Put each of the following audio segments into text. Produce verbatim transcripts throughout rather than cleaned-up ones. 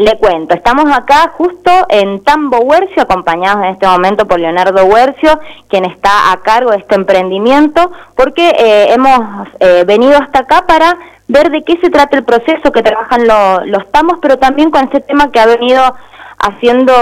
Le cuento, estamos acá justo en Tambo Huercio, acompañados en este momento por Leonardo Huercio, quien está a cargo de este emprendimiento, porque eh, hemos eh, venido hasta acá para ver de qué se trata el proceso que trabajan lo, los tambos, pero también con ese tema que ha venido haciendo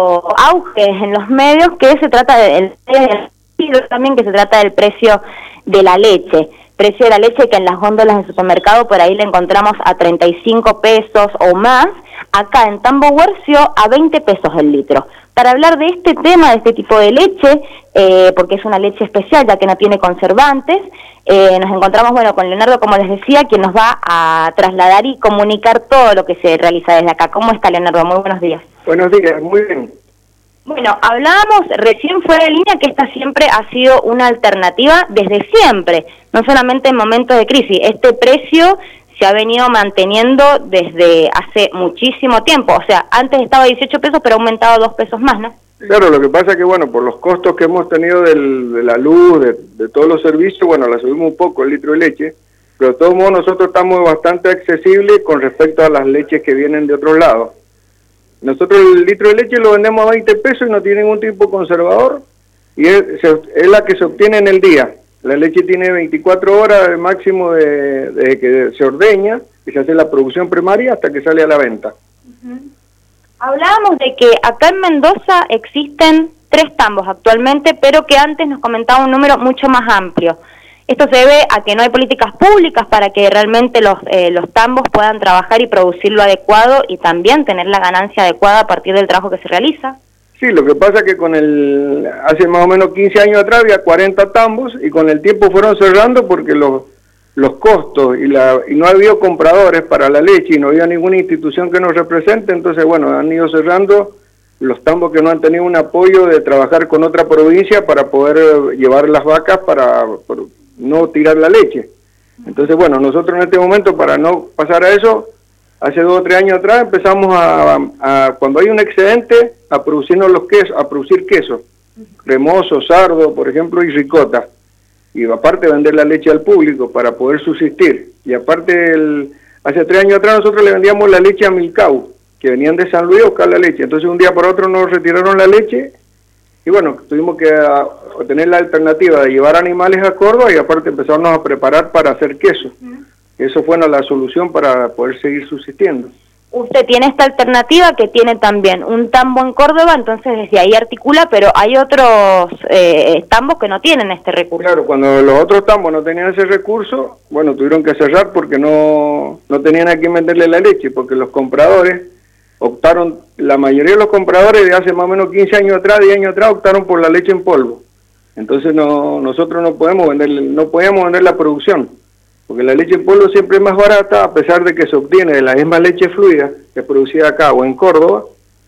auge en los medios, que se trata del también que se trata del precio de la leche. Precio de la leche que en las góndolas del supermercado por ahí le encontramos a treinta y cinco pesos o más, acá en Tambo Huercio a veinte pesos el litro. Para hablar de este tema, de este tipo de leche, eh, porque es una leche especial ya que no tiene conservantes, eh, nos encontramos bueno con Leonardo, como les decía, quien nos va a trasladar y comunicar todo lo que se realiza desde acá. ¿Cómo está, Leonardo? Muy buenos días. Buenos días, muy bien. Bueno, hablábamos recién fuera de línea que esta siempre ha sido una alternativa desde siempre, no solamente en momentos de crisis. Este precio se ha venido manteniendo desde hace muchísimo tiempo, o sea, antes estaba a dieciocho pesos, pero ha aumentado dos pesos más, ¿no? Claro, lo que pasa es que, bueno, por los costos que hemos tenido del, de la luz, de, de todos los servicios, bueno, la subimos un poco el litro de leche, pero de todos modos nosotros estamos bastante accesibles con respecto a las leches que vienen de otros lados. Nosotros el litro de leche lo vendemos a veinte pesos y no tiene ningún tipo conservador, y es, es la que se obtiene en el día. La leche tiene veinticuatro horas de máximo de, de que se ordeña, y se hace la producción primaria hasta que sale a la venta. Uh-huh. Hablábamos de que acá en Mendoza existen tres tambos actualmente, pero que antes nos comentaba un número mucho más amplio. Esto se debe a que no hay políticas públicas para que realmente los, eh, los tambos puedan trabajar y producir lo adecuado y también tener la ganancia adecuada a partir del trabajo que se realiza. Sí, lo que pasa es que con el hace más o menos quince años atrás había cuarenta tambos y con el tiempo fueron cerrando porque los, los costos y, la, y no había compradores para la leche y no había ninguna institución que nos represente, entonces bueno, han ido cerrando los tambos que no han tenido un apoyo de trabajar con otra provincia para poder llevar las vacas para... para no tirar la leche. Entonces, bueno, nosotros en este momento, para no pasar a eso, hace dos o tres años atrás empezamos a, a, a cuando hay un excedente, a producirnos los quesos, a producir queso, cremoso, sardo, por ejemplo, y ricota. Y aparte vender la leche al público para poder subsistir. Y aparte, el, hace tres años atrás nosotros le vendíamos la leche a Milcau, que venían de San Luis a buscar la leche. Entonces, un día por otro nos retiraron la leche y bueno, tuvimos que uh, tener la alternativa de llevar animales a Córdoba y aparte empezarnos a preparar para hacer queso. Uh-huh. Eso fue la solución para poder seguir subsistiendo. Usted tiene esta alternativa que tiene también un tambo en Córdoba, entonces desde ahí articula, pero hay otros eh, tambos que no tienen este recurso. Claro, cuando los otros tambos no tenían ese recurso, bueno, tuvieron que cerrar porque no, no tenían a quién venderle la leche, porque los compradores optaron, la mayoría de los compradores de hace más o menos quince años atrás, diez años atrás, optaron por la leche en polvo. Entonces no, nosotros no podemos vender, no podíamos vender la producción, porque la leche en polvo siempre es más barata, a pesar de que se obtiene de la misma leche fluida que es producida acá o en Córdoba.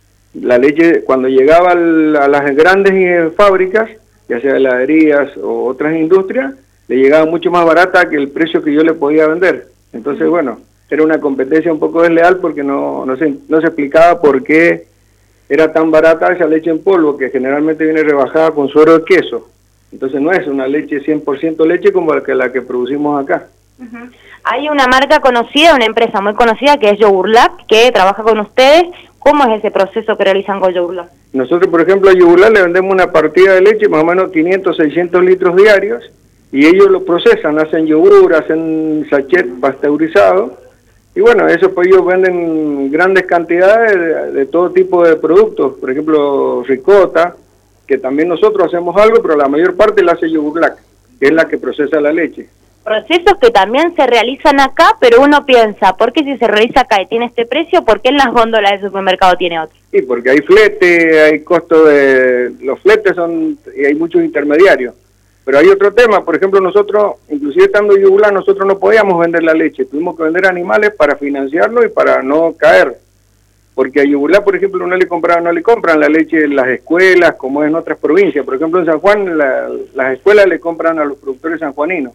La leche, cuando llegaba al, a las grandes fábricas, ya sea heladerías o otras industrias, le llegaba mucho más barata que el precio que yo le podía vender. Entonces, bueno, era una competencia un poco desleal porque no, no, se, no se explicaba por qué era tan barata esa leche en polvo, que generalmente viene rebajada con suero de queso. Entonces no es una leche cien por ciento leche como la que, la que producimos acá. Uh-huh. Hay una marca conocida, una empresa muy conocida que es Yogurlab, que trabaja con ustedes. ¿Cómo es ese proceso que realizan con Yogurlab? Nosotros, por ejemplo, a Yogurlab le vendemos una partida de leche, más o menos quinientos, seiscientos litros diarios, y ellos lo procesan, hacen yogur, hacen sachet pasteurizado. Y bueno, eso pues ellos venden grandes cantidades de, de todo tipo de productos, por ejemplo, ricota, que también nosotros hacemos algo, pero la mayor parte la hace Yogurlab, que es la que procesa la leche. Procesos que también se realizan acá, pero uno piensa, ¿por qué si se realiza acá y tiene este precio, por qué en las góndolas del supermercado tiene otro? Sí, porque hay flete, hay costo de... los fletes son... y hay muchos intermediarios. Pero hay otro tema, por ejemplo, nosotros, inclusive estando en Yogurlab, nosotros no podíamos vender la leche, tuvimos que vender animales para financiarlo y para no caer. Porque a Yogurlab, por ejemplo, no le compraban, no le compran la leche en las escuelas, como es en otras provincias. Por ejemplo, en San Juan, la, las escuelas le compran a los productores sanjuaninos.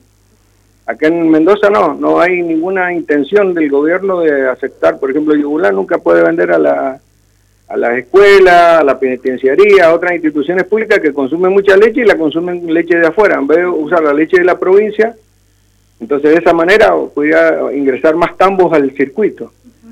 Acá en Mendoza no, no hay ninguna intención del gobierno de aceptar, por ejemplo, Yogurlab nunca puede vender a la... a las escuelas, a la penitenciaría, a otras instituciones públicas que consumen mucha leche y la consumen leche de afuera, en vez de usar la leche de la provincia. Entonces de esa manera podría ingresar más tambos al circuito. Uh-huh.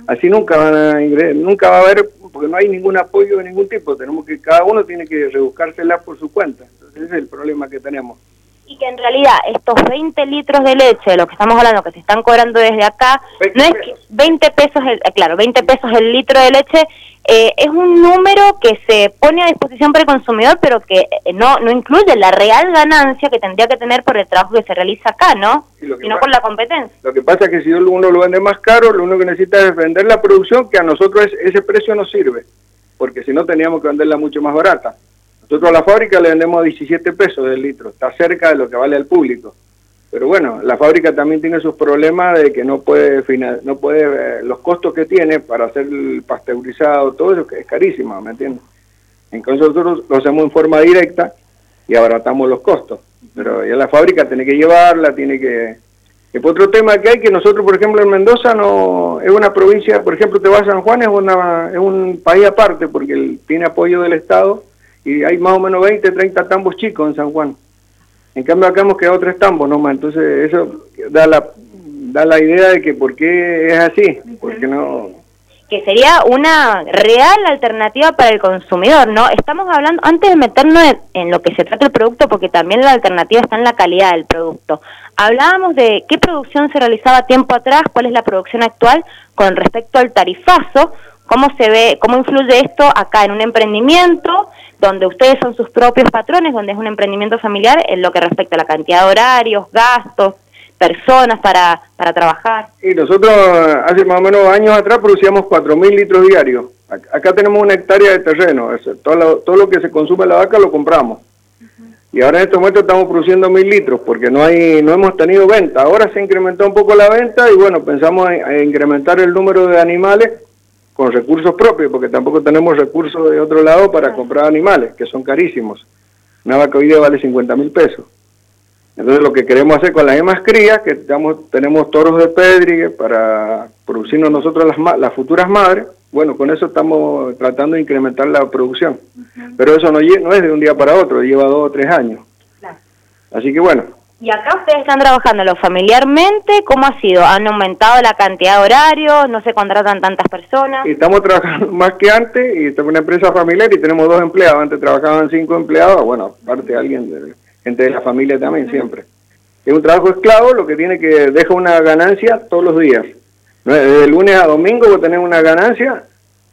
Así nunca van a ingresar, nunca va a haber, porque no hay ningún apoyo de ningún tipo, tenemos que, cada uno tiene que rebuscársela por su cuenta, entonces ese es el problema que tenemos. Y que en realidad estos veinte litros de leche, de lo que estamos hablando, que se están cobrando desde acá, no es que veinte pesos, el, claro, veinte pesos el litro de leche, eh, es un número que se pone a disposición para el consumidor, pero que no no incluye la real ganancia que tendría que tener por el trabajo que se realiza acá, ¿no? Sino por la competencia. Lo que pasa es que si uno lo vende más caro, lo único que necesita es vender la producción, que a nosotros es, ese precio no sirve, porque si no teníamos que venderla mucho más barata. Nosotros a la fábrica le vendemos a diecisiete pesos el litro, está cerca de lo que vale al público. Pero bueno, la fábrica también tiene sus problemas de que no puede, no puede eh, los costos que tiene para hacer el pasteurizado, todo eso que es carísimo, ¿me entiendes? Entonces nosotros lo hacemos en forma directa y abaratamos los costos. Pero ya la fábrica tiene que llevarla, tiene que... Y otro tema que hay, que nosotros, por ejemplo, en Mendoza no es una provincia, por ejemplo, te vas a San Juan, es, una, es un país aparte porque el, tiene apoyo del Estado y hay más o menos veinte, treinta tambos chicos en San Juan. En cambio acá hemos quedado tres tambos nomás, entonces eso da la da la idea de que por qué es así, porque no... Que sería una real alternativa para el consumidor, ¿no? Estamos hablando, antes de meternos en, en lo que se trata el producto, porque también la alternativa está en la calidad del producto, hablábamos de qué producción se realizaba tiempo atrás, cuál es la producción actual con respecto al tarifazo, cómo se ve, cómo influye esto acá en un emprendimiento, donde ustedes son sus propios patrones, donde es un emprendimiento familiar, en lo que respecta a la cantidad de horarios, gastos, personas para, para trabajar. Y nosotros hace más o menos años atrás producíamos cuatro mil litros diarios. Acá tenemos una hectárea de terreno, todo lo, todo lo que se consume en la vaca lo compramos. Uh-huh. Y ahora en este momento estamos produciendo mil litros porque no hay no hemos tenido venta. Ahora se incrementó un poco la venta y bueno, pensamos en, en incrementar el número de animales con recursos propios, porque tampoco tenemos recursos de otro lado para comprar animales, que son carísimos. Una vaca hoy día vale cincuenta mil pesos. Entonces lo que queremos hacer con las demás crías, que estamos, tenemos toros de pedrigue para producirnos nosotros las, las futuras madres, bueno, con eso estamos tratando de incrementar la producción. Uh-huh. Pero eso no, no es de un día para otro, lleva dos o tres años. Claro. Así que bueno. ¿Y acá ustedes están trabajándolo familiarmente? ¿Cómo ha sido? ¿Han aumentado la cantidad de horarios? ¿No se contratan tantas personas? Y estamos trabajando más que antes, y estamos en una empresa familiar y tenemos dos empleados. Antes trabajaban cinco empleados, bueno, aparte alguien, de, gente de la familia también, uh-huh. Siempre. Es un trabajo esclavo, lo que tiene que deja una ganancia todos los días. De lunes a domingo vos tenés una ganancia,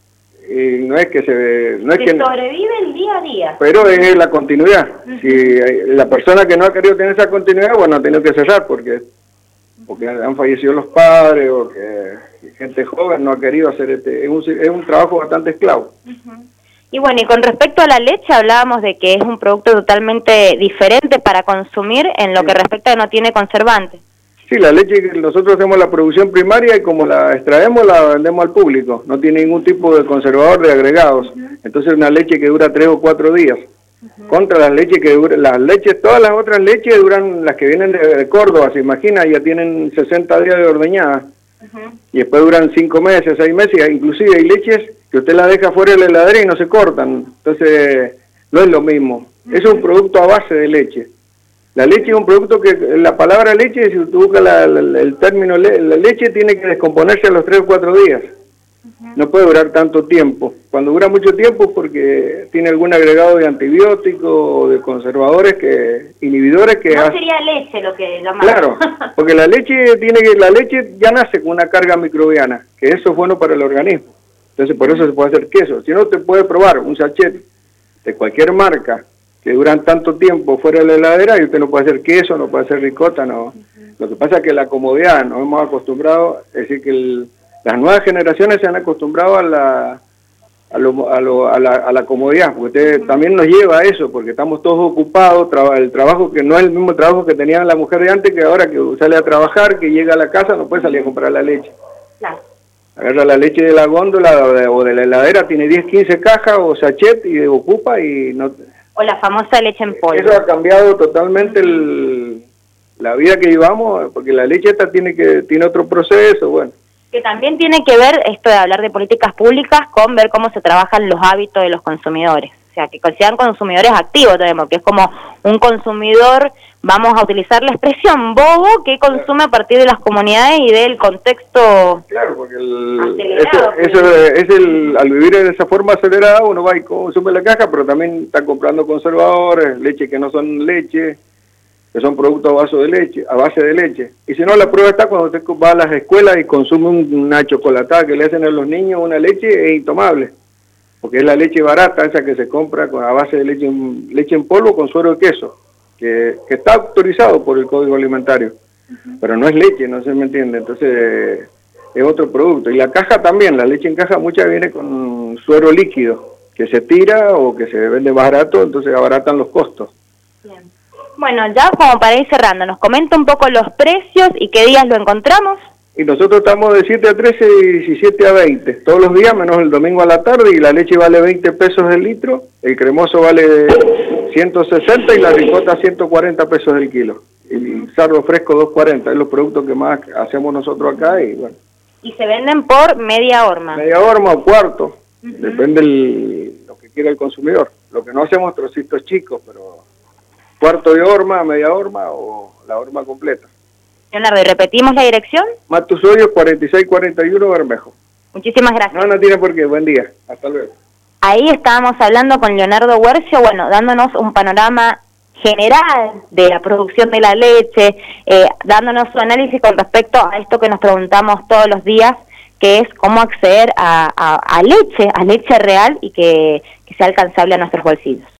y no es que se... No es se que sobrevive el día a día. Pero es la continuidad. Uh-huh. Si la persona que no ha querido tener esa continuidad, bueno, ha tenido que cerrar porque, porque han fallecido los padres o que gente joven no ha querido hacer este... Es un, es un trabajo bastante esclavo. Uh-huh. Y bueno, y con respecto a la leche, hablábamos de que es un producto totalmente diferente para consumir en lo sí. que respecta a que no tiene conservantes. Sí, la leche, nosotros hacemos la producción primaria y como la extraemos la vendemos al público. No tiene ningún tipo de conservador de agregados. Uh-huh. Entonces una leche que dura tres o cuatro días. Uh-huh. Contra las leches que duran, las leches, todas las otras leches duran, las que vienen de, de Córdoba, se imagina, ya tienen sesenta días de ordeñada. Uh-huh. Y después duran cinco meses, seis meses, inclusive hay leches que usted la deja fuera de la heladera y no se cortan. Entonces no es lo mismo. Uh-huh. Es un producto a base de leche. La leche es un producto que, la palabra leche, si usted busca la, la, el término, le, la leche tiene que descomponerse a los tres o cuatro días. Uh-huh. No puede durar tanto tiempo. Cuando dura mucho tiempo es porque tiene algún agregado de antibióticos o de conservadores, que inhibidores que... No hace... sería leche lo que llamamos. Claro, porque la leche tiene que la leche ya nace con una carga microbiana, que eso es bueno para el organismo. Entonces por eso se puede hacer queso. Si no, te puede probar un sachet de cualquier marca que duran tanto tiempo fuera de la heladera y usted no puede hacer queso, no puede hacer ricota, no. Uh-huh. Lo que pasa es que la comodidad, nos hemos acostumbrado, es decir, que el, las nuevas generaciones se han acostumbrado a la a, lo, a, lo, a, la, a la comodidad, porque usted uh-huh. también nos lleva a eso, porque estamos todos ocupados, traba, el trabajo que no es el mismo trabajo que tenía la mujer de antes, que ahora que sale a trabajar, que llega a la casa, no puede salir a comprar la leche. Claro. Agarra la leche de la góndola o de, o de la heladera, tiene diez, quince cajas o sachet y ocupa y no... O la famosa leche en polvo. Eso ha cambiado totalmente el, la vida que llevamos, porque la leche esta tiene que tiene otro proceso, bueno. Que también tiene que ver esto de hablar de políticas públicas con ver cómo se trabajan los hábitos de los consumidores, sea, que sean consumidores activos también, porque es como un consumidor, vamos a utilizar la expresión, bobo, que consume a partir de las comunidades y del contexto. Claro, porque el, eso, eso es el, al vivir de esa forma acelerada, uno va y consume la caja, pero también está comprando conservadores, leche que no son leche, que son productos a base de leche, a base de leche. Y si no, la prueba está cuando usted va a las escuelas y consume una chocolatada que le hacen a los niños, una leche, es intomable, porque es la leche barata, esa que se compra con, a base de leche, leche en polvo con suero de queso, que, que está autorizado por el Código Alimentario, uh-huh. pero no es leche, no se me entiende, entonces es otro producto. Y la caja también, la leche en caja muchas viene con suero líquido, que se tira o que se vende barato, entonces abaratan los costos. Bien. Bueno, ya como para ir cerrando, nos comenta un poco los precios y qué días lo encontramos. Y nosotros estamos de siete a trece y diecisiete a veinte, todos los días, menos el domingo a la tarde, y la leche vale veinte pesos el litro, el cremoso vale ciento sesenta y la ricota ciento cuarenta pesos el kilo. Y el sardo fresco dos cuarenta, es los productos que más hacemos nosotros acá y bueno. ¿Y se venden por media horma? Media horma o cuarto, uh-huh. depende de lo que quiera el consumidor. Lo que no hacemos trocitos chicos, pero cuarto de horma, media horma o la horma completa. Leonardo, ¿y repetimos la dirección? Matus Hoyos cuarenta y seis cuarenta y uno Bermejo. Muchísimas gracias. No, no tiene por qué. Buen día. Hasta luego. Ahí estábamos hablando con Leonardo Huercio, bueno, dándonos un panorama general de la producción de la leche, eh, dándonos su análisis con respecto a esto que nos preguntamos todos los días, que es cómo acceder a, a, a leche, a leche real y que, que sea alcanzable a nuestros bolsillos.